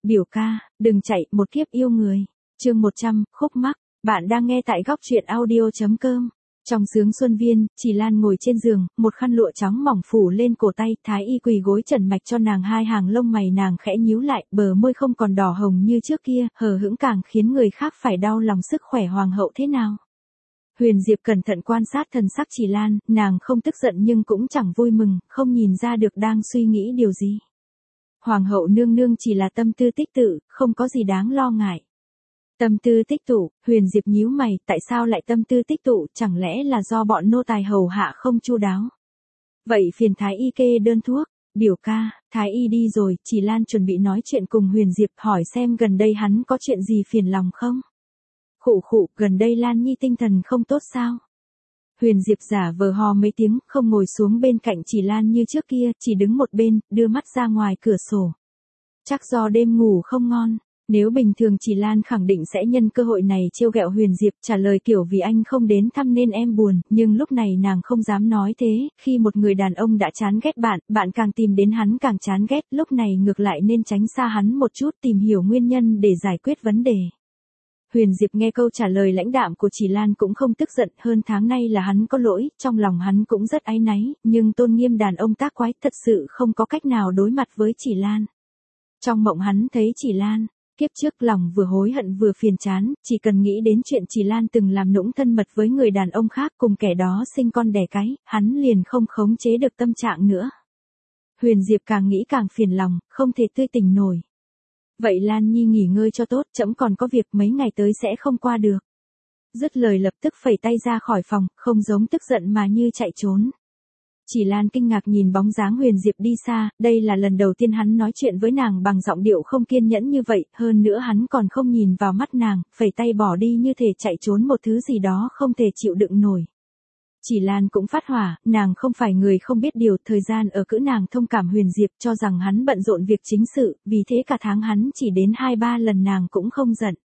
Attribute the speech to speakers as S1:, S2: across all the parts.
S1: Biểu ca, đừng chạy, một kiếp yêu người. Chương 100, khúc mắc. Bạn đang nghe tại góc truyện audio.com. Trong xướng Xuân Viên, Chỉ Lan ngồi trên giường, một khăn lụa trắng mỏng phủ lên cổ tay, thái y quỳ gối trần mạch cho nàng, hai hàng lông mày nàng khẽ nhíu lại, bờ môi không còn đỏ hồng như trước kia, hờ hững càng khiến người khác phải đau lòng. Sức khỏe hoàng hậu thế nào? Huyền Diệp cẩn thận quan sát thần sắc Chỉ Lan, nàng không tức giận nhưng cũng chẳng vui mừng, không nhìn ra được đang suy nghĩ điều gì. Hoàng hậu nương nương chỉ là tâm tư tích tụ, không có gì đáng lo ngại. Tâm tư tích tụ, Huyền Diệp nhíu mày, tại sao lại tâm tư tích tụ, chẳng lẽ là do bọn nô tài hầu hạ không chu đáo? Vậy phiền thái y kê đơn thuốc. Biểu ca, thái y đi rồi. Chỉ Lan chuẩn bị nói chuyện cùng Huyền Diệp, hỏi xem gần đây hắn có chuyện gì phiền lòng không? Khụ khụ, gần đây Lan Nhi tinh thần không tốt sao? Huyền Diệp giả vờ ho mấy tiếng, không ngồi xuống bên cạnh Chỉ Lan như trước kia, chỉ đứng một bên, đưa mắt ra ngoài cửa sổ. Chắc do đêm ngủ không ngon. Nếu bình thường Chỉ Lan khẳng định sẽ nhân cơ hội này trêu ghẹo Huyền Diệp, trả lời kiểu vì anh không đến thăm nên em buồn, nhưng lúc này nàng không dám nói thế, khi một người đàn ông đã chán ghét bạn, bạn càng tìm đến hắn càng chán ghét, lúc này ngược lại nên tránh xa hắn một chút, tìm hiểu nguyên nhân để giải quyết vấn đề. Huyền Diệp nghe câu trả lời lãnh đạm của Chỉ Lan cũng không tức giận, hơn tháng nay là hắn có lỗi, trong lòng hắn cũng rất áy náy, nhưng tôn nghiêm đàn ông tác quái thật sự không có cách nào đối mặt với Chỉ Lan. Trong mộng hắn thấy Chỉ Lan, kiếp trước lòng vừa hối hận vừa phiền chán, chỉ cần nghĩ đến chuyện Chỉ Lan từng làm nũng thân mật với người đàn ông khác cùng kẻ đó sinh con đẻ cái, hắn liền không khống chế được tâm trạng nữa. Huyền Diệp càng nghĩ càng phiền lòng, không thể tươi tỉnh nổi. Vậy Lan Nhi nghỉ ngơi cho tốt, trẫm còn có việc mấy ngày tới sẽ không qua được. Dứt lời lập tức phẩy tay ra khỏi phòng, không giống tức giận mà như chạy trốn. Chỉ Lan kinh ngạc nhìn bóng dáng Huyền Diệp đi xa, đây là lần đầu tiên hắn nói chuyện với nàng bằng giọng điệu không kiên nhẫn như vậy, hơn nữa hắn còn không nhìn vào mắt nàng, phẩy tay bỏ đi như thể chạy trốn một thứ gì đó không thể chịu đựng nổi. Chỉ Lan cũng phát hỏa, nàng không phải người không biết điều, thời gian ở cữ nàng thông cảm Huyền Diệp cho rằng hắn bận rộn việc chính sự, vì thế cả tháng hắn chỉ đến 2-3 lần nàng cũng không giận.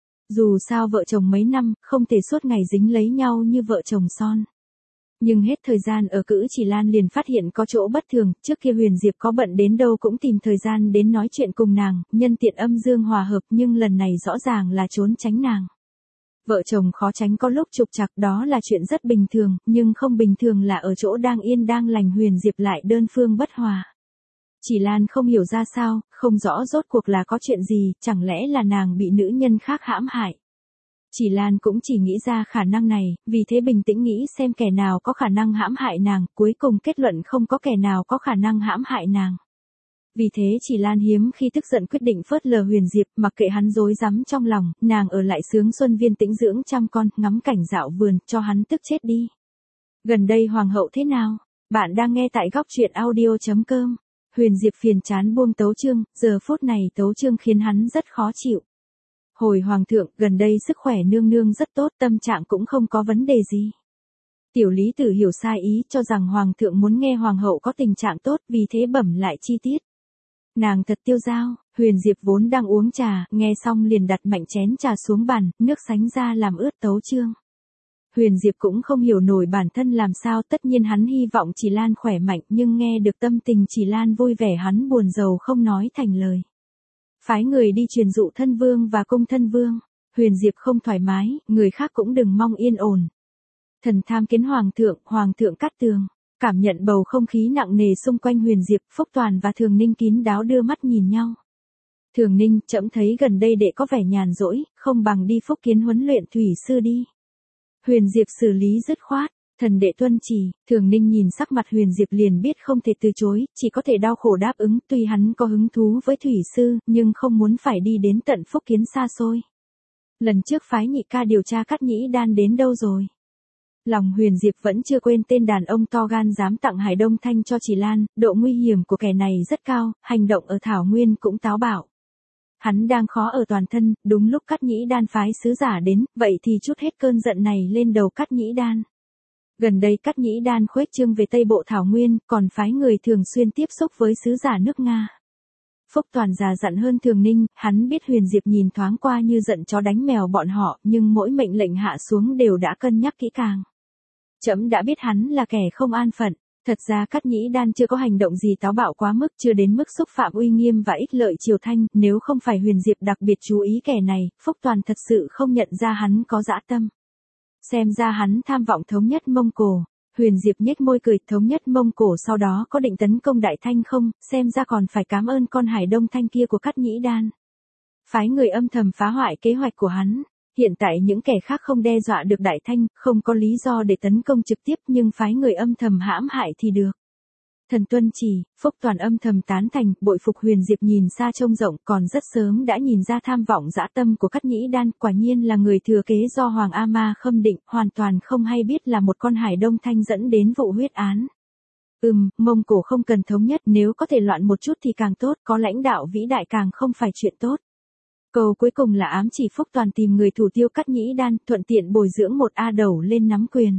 S1: Dù sao vợ chồng mấy năm, không thể suốt ngày dính lấy nhau như vợ chồng son. Nhưng hết thời gian ở cữ Chỉ Lan liền phát hiện có chỗ bất thường, trước kia Huyền Diệp có bận đến đâu cũng tìm thời gian đến nói chuyện cùng nàng, nhân tiện âm dương hòa hợp, nhưng lần này rõ ràng là trốn tránh nàng. Vợ chồng khó tránh có lúc trục trặc, đó là chuyện rất bình thường, nhưng không bình thường là ở chỗ đang yên đang lành Huyền Diệp lại đơn phương bất hòa. Chỉ Lan không hiểu ra sao, không rõ rốt cuộc là có chuyện gì, chẳng lẽ là nàng bị nữ nhân khác hãm hại. Chỉ Lan cũng chỉ nghĩ ra khả năng này, vì thế bình tĩnh nghĩ xem kẻ nào có khả năng hãm hại nàng, cuối cùng kết luận không có kẻ nào có khả năng hãm hại nàng. Vì thế Chỉ Lan hiếm khi tức giận quyết định phớt lờ Huyền Diệp, mặc kệ hắn rối rắm trong lòng, nàng ở lại xướng Xuân Viên tĩnh dưỡng chăm con, ngắm cảnh dạo vườn, cho hắn tức chết đi. Gần đây hoàng hậu thế nào? Bạn đang nghe tại góc truyện audio.com. Huyền Diệp phiền chán buông tấu chương, giờ phút này tấu chương khiến hắn rất khó chịu. Hồi hoàng thượng, gần đây sức khỏe nương nương rất tốt, tâm trạng cũng không có vấn đề gì. Tiểu Lý Tử hiểu sai ý, cho rằng hoàng thượng muốn nghe hoàng hậu có tình trạng tốt, vì thế bẩm lại chi tiết. Nàng thật tiêu dao. Huyền Diệp vốn đang uống trà, nghe xong liền đặt mạnh chén trà xuống bàn, nước sánh ra làm ướt tấu chương. Huyền Diệp cũng không hiểu nổi bản thân làm sao, tất nhiên hắn hy vọng Chỉ Lan khỏe mạnh, nhưng nghe được tâm tình Chỉ Lan vui vẻ hắn buồn rầu không nói thành lời. Phái người đi truyền dụ thân vương và cung thân vương. Huyền Diệp không thoải mái, người khác cũng đừng mong yên ổn. Thần tham kiến hoàng thượng cắt tường. Cảm nhận bầu không khí nặng nề xung quanh Huyền Diệp, Phúc Toàn và Thường Ninh kín đáo đưa mắt nhìn nhau. Thường Ninh, trẫm thấy gần đây đệ có vẻ nhàn rỗi, không bằng đi Phúc Kiến huấn luyện thủy sư đi. Huyền Diệp xử lý dứt khoát, thần đệ tuân chỉ. Thường Ninh nhìn sắc mặt Huyền Diệp liền biết không thể từ chối, chỉ có thể đau khổ đáp ứng, tuy hắn có hứng thú với thủy sư, nhưng không muốn phải đi đến tận Phúc Kiến xa xôi. Lần trước phái Nhị ca điều tra Cát Nhĩ Đan đến đâu rồi? Lòng Huyền Diệp vẫn chưa quên tên đàn ông to gan dám tặng Hải Đông Thanh cho Chỉ Lan, độ nguy hiểm của kẻ này rất cao, hành động ở Thảo Nguyên cũng táo bạo. Hắn đang khó ở toàn thân, đúng lúc Cát Nhĩ Đan phái sứ giả đến, vậy thì chút hết cơn giận này lên đầu Cát Nhĩ Đan. Gần đây Cát Nhĩ Đan khuếch trương về Tây Bộ Thảo Nguyên, còn phái người thường xuyên tiếp xúc với sứ giả nước Nga. Phúc Toàn già dặn hơn Thường Ninh, hắn biết Huyền Diệp nhìn thoáng qua như giận chó đánh mèo bọn họ, nhưng mỗi mệnh lệnh hạ xuống đều đã cân nhắc kỹ càng. Trẫm đã biết hắn là kẻ không an phận, Thật ra Cát Nhĩ Đan chưa có hành động gì táo bạo quá mức, chưa đến mức xúc phạm uy nghiêm và ích lợi Triều Thanh, nếu không phải Huyền Diệp đặc biệt chú ý kẻ này, Phúc Toàn thật sự không nhận ra hắn có dã tâm. Xem ra hắn tham vọng thống nhất Mông Cổ. Huyền Diệp nhếch môi cười, thống nhất Mông Cổ sau đó có định tấn công Đại Thanh không, xem ra còn phải cảm ơn con Hải Đông Thanh kia của Cát Nhĩ Đan. Phái người âm thầm phá hoại kế hoạch của hắn. Hiện tại những kẻ khác không đe dọa được Đại Thanh, không có lý do để tấn công trực tiếp, nhưng phái người âm thầm hãm hại thì được. Thần tuân chỉ, Phúc Toàn âm thầm tán thành, bội phục Huyền Diệp nhìn xa trông rộng, còn rất sớm đã nhìn ra tham vọng dã tâm của Cát Nhĩ Đan, quả nhiên là người thừa kế do Hoàng A Ma khâm định, hoàn toàn không hay biết là một con Hải Đông Thanh dẫn đến vụ huyết án. Mông Cổ không cần thống nhất, nếu có thể loạn một chút thì càng tốt, có lãnh đạo vĩ đại càng không phải chuyện tốt. Câu cuối cùng là ám chỉ Phúc Toàn tìm người thủ tiêu Cát Nhĩ Đan, thuận tiện bồi dưỡng một A Đầu lên nắm quyền.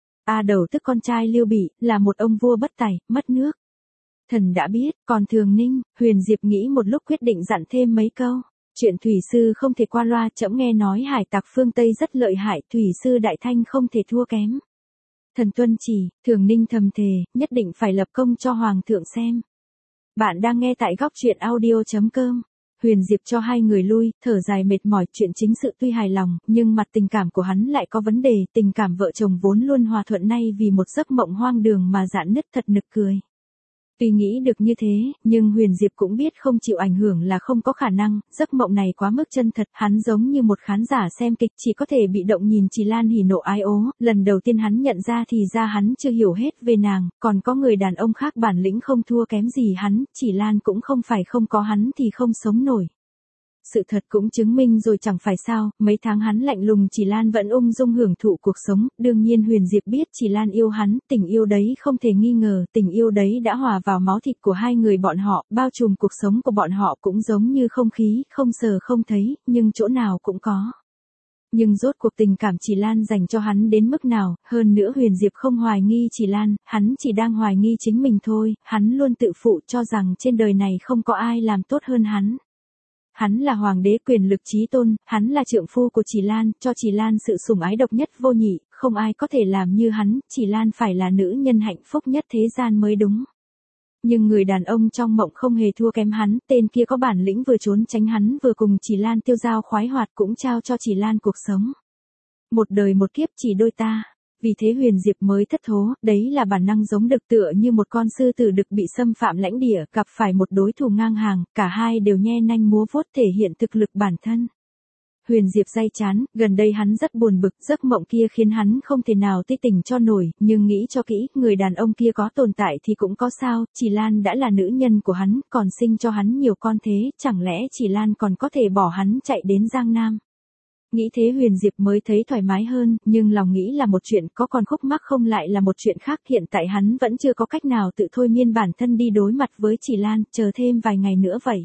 S1: A Đầu tức con trai Lưu Bị, là một ông vua bất tài, mất nước. Thần đã biết, còn Thường Ninh, Huyền Diệp nghĩ một lúc quyết định dặn thêm mấy câu. Chuyện thủy sư không thể qua loa, trẫm nghe nói hải tặc phương Tây rất lợi hại, thủy sư Đại Thanh không thể thua kém. Thần tuân chỉ, Thường Ninh thầm thề, nhất định phải lập công cho Hoàng thượng xem. Bạn đang nghe tại góc truyện audio.com. Huyền Diệp cho hai người lui, thở dài mệt mỏi, chuyện chính sự tuy hài lòng, nhưng mặt tình cảm của hắn lại có vấn đề, tình cảm vợ chồng vốn luôn hòa thuận nay vì một giấc mộng hoang đường mà rạn nứt thật nực cười. Tuy nghĩ được như thế, nhưng Huyền Diệp cũng biết không chịu ảnh hưởng là không có khả năng, giấc mộng này quá mức chân thật, hắn giống như một khán giả xem kịch chỉ có thể bị động nhìn Trì Lan hỉ nộ ái ố, lần đầu tiên hắn nhận ra thì ra hắn chưa hiểu hết về nàng, còn có người đàn ông khác bản lĩnh không thua kém gì hắn, Trì Lan cũng không phải không có hắn thì không sống nổi. Sự thật cũng chứng minh rồi chẳng phải sao, mấy tháng hắn lạnh lùng Trì Lan vẫn ung dung hưởng thụ cuộc sống, đương nhiên Huyền Diệp biết Trì Lan yêu hắn, tình yêu đấy không thể nghi ngờ, tình yêu đấy đã hòa vào máu thịt của hai người bọn họ, bao trùm cuộc sống của bọn họ cũng giống như không khí, không sờ không thấy, nhưng chỗ nào cũng có. Nhưng rốt cuộc tình cảm Trì Lan dành cho hắn đến mức nào, hơn nữa Huyền Diệp không hoài nghi Trì Lan, hắn chỉ đang hoài nghi chính mình thôi, hắn luôn tự phụ cho rằng trên đời này không có ai làm tốt hơn hắn. Hắn là hoàng đế quyền lực chí tôn, hắn là trượng phu của Trì Lan, cho Trì Lan sự sủng ái độc nhất vô nhị, không ai có thể làm như hắn, Trì Lan phải là nữ nhân hạnh phúc nhất thế gian mới đúng. Nhưng người đàn ông trong mộng không hề thua kém hắn, tên kia có bản lĩnh vừa trốn tránh hắn vừa cùng Trì Lan tiêu dao khoái hoạt cũng trao cho Trì Lan cuộc sống. Một đời một kiếp chỉ đôi ta. Vì thế Huyền Diệp mới thất thố, đấy là bản năng giống đực tựa như một con sư tử đực bị xâm phạm lãnh địa, gặp phải một đối thủ ngang hàng, cả hai đều nhe nanh múa vuốt thể hiện thực lực bản thân. Huyền Diệp day chán, gần đây hắn rất buồn bực, giấc mộng kia khiến hắn không thể nào tươi tỉnh cho nổi, nhưng nghĩ cho kỹ, người đàn ông kia có tồn tại thì cũng có sao, Trì Lan đã là nữ nhân của hắn, còn sinh cho hắn nhiều con thế, chẳng lẽ Trì Lan còn có thể bỏ hắn chạy đến Giang Nam. Nghĩ thế Huyền Diệp mới thấy thoải mái hơn, nhưng lòng nghĩ là một chuyện, có còn khúc mắc không lại là một chuyện khác, hiện tại hắn vẫn chưa có cách nào tự thôi miên bản thân đi đối mặt với Trì Lan, chờ thêm vài ngày nữa vậy.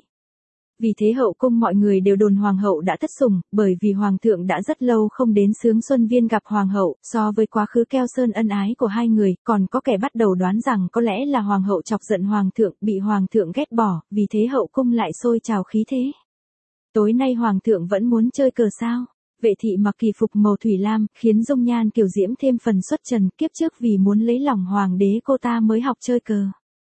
S1: Vì thế hậu cung mọi người đều đồn hoàng hậu đã thất sủng, bởi vì hoàng thượng đã rất lâu không đến Sướng Xuân Viên gặp hoàng hậu, so với quá khứ keo sơn ân ái của hai người, còn có kẻ bắt đầu đoán rằng có lẽ là hoàng hậu chọc giận hoàng thượng, bị hoàng thượng ghét bỏ, vì thế hậu cung lại sôi trào khí thế. Tối nay hoàng thượng vẫn muốn chơi cờ sao? Vệ thị mặc kỳ phục màu thủy lam, khiến dung nhan kiều diễm thêm phần xuất trần, kiếp trước vì muốn lấy lòng hoàng đế cô ta mới học chơi cờ.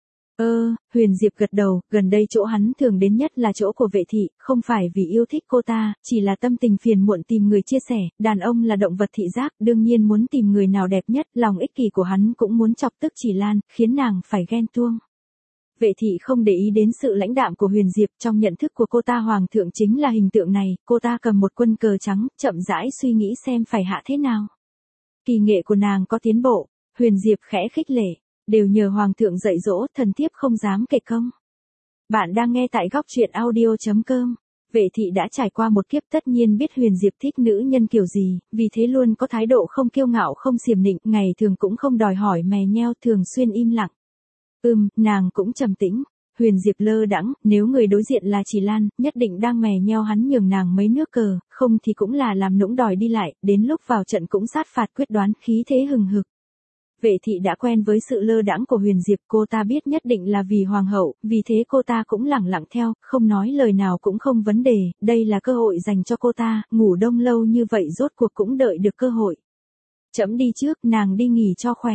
S1: Huyền Diệp gật đầu, gần đây chỗ hắn thường đến nhất là chỗ của vệ thị, không phải vì yêu thích cô ta, chỉ là tâm tình phiền muộn tìm người chia sẻ, đàn ông là động vật thị giác, đương nhiên muốn tìm người nào đẹp nhất, lòng ích kỷ của hắn cũng muốn chọc tức Trì Lan, khiến nàng phải ghen tuông. Vệ thị không để ý đến sự lãnh đạm của Huyền Diệp, trong nhận thức của cô ta hoàng thượng chính là hình tượng này, cô ta cầm một quân cờ trắng, chậm rãi suy nghĩ xem phải hạ thế nào. Kỳ nghệ của nàng có tiến bộ, Huyền Diệp khẽ khích lệ, đều nhờ hoàng thượng dạy dỗ, thần thiếp không dám kể công. Bạn đang nghe tại góc truyện audio.com. Vệ thị đã trải qua một kiếp tất nhiên biết Huyền Diệp thích nữ nhân kiểu gì, vì thế luôn có thái độ không kiêu ngạo không xiềm nịnh, ngày thường cũng không đòi hỏi mè nheo, thường xuyên im lặng. Nàng cũng trầm tĩnh. Huyền Diệp lơ đãng, nếu người đối diện là Trì Lan, nhất định đang mè nheo hắn nhường nàng mấy nước cờ, không thì cũng là làm nũng đòi đi lại, đến lúc vào trận cũng sát phạt quyết đoán, khí thế hừng hực. Vệ thị đã quen với sự lơ đãng của Huyền Diệp, cô ta biết nhất định là vì hoàng hậu, vì thế cô ta cũng lẳng lặng theo, không nói lời nào cũng không vấn đề, đây là cơ hội dành cho cô ta, ngủ đông lâu như vậy rốt cuộc cũng đợi được cơ hội. Trẫm đi trước, nàng đi nghỉ cho khỏe.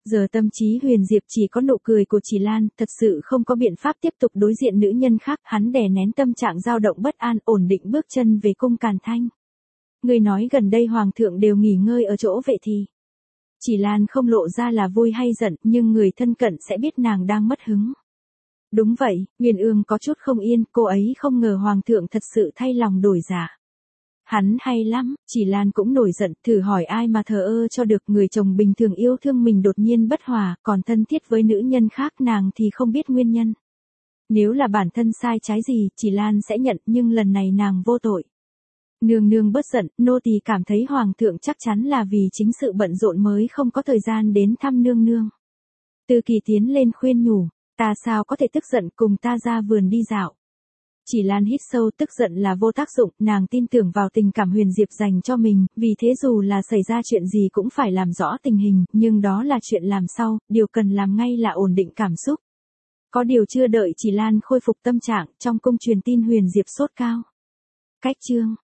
S1: Giờ tâm trí Huyền Diệp chỉ có nụ cười của Chỉ Lan, thật sự không có biện pháp tiếp tục đối diện nữ nhân khác, hắn đè nén tâm trạng dao động bất an, ổn định bước chân về cung Càn Thanh. Người nói gần đây hoàng thượng đều nghỉ ngơi ở chỗ vệ thì. Chỉ Lan không lộ ra là vui hay giận, nhưng người thân cận sẽ biết nàng đang mất hứng. Đúng vậy, Nguyên Ương có chút không yên, cô ấy không ngờ hoàng thượng thật sự thay lòng đổi dạ. Hắn hay lắm, Chỉ Lan cũng nổi giận, thử hỏi ai mà thờ ơ cho được, người chồng bình thường yêu thương mình đột nhiên bất hòa, còn thân thiết với nữ nhân khác, nàng thì không biết nguyên nhân. Nếu là bản thân sai trái gì, Chỉ Lan sẽ nhận, nhưng lần này nàng vô tội. Nương nương bớt giận, nô tỳ cảm thấy hoàng thượng chắc chắn là vì chính sự bận rộn mới không có thời gian đến thăm nương nương. Từ Kỳ tiến lên khuyên nhủ, ta sao có thể tức giận, cùng ta ra vườn đi dạo. Chỉ Lan hít sâu, tức giận là vô tác dụng, nàng tin tưởng vào tình cảm Huyền Diệp dành cho mình, vì thế dù là xảy ra chuyện gì cũng phải làm rõ tình hình, nhưng đó là chuyện làm sau, điều cần làm ngay là ổn định cảm xúc. Có điều chưa đợi Chỉ Lan khôi phục tâm trạng, trong cung truyền tin Huyền Diệp sốt cao. Cách chương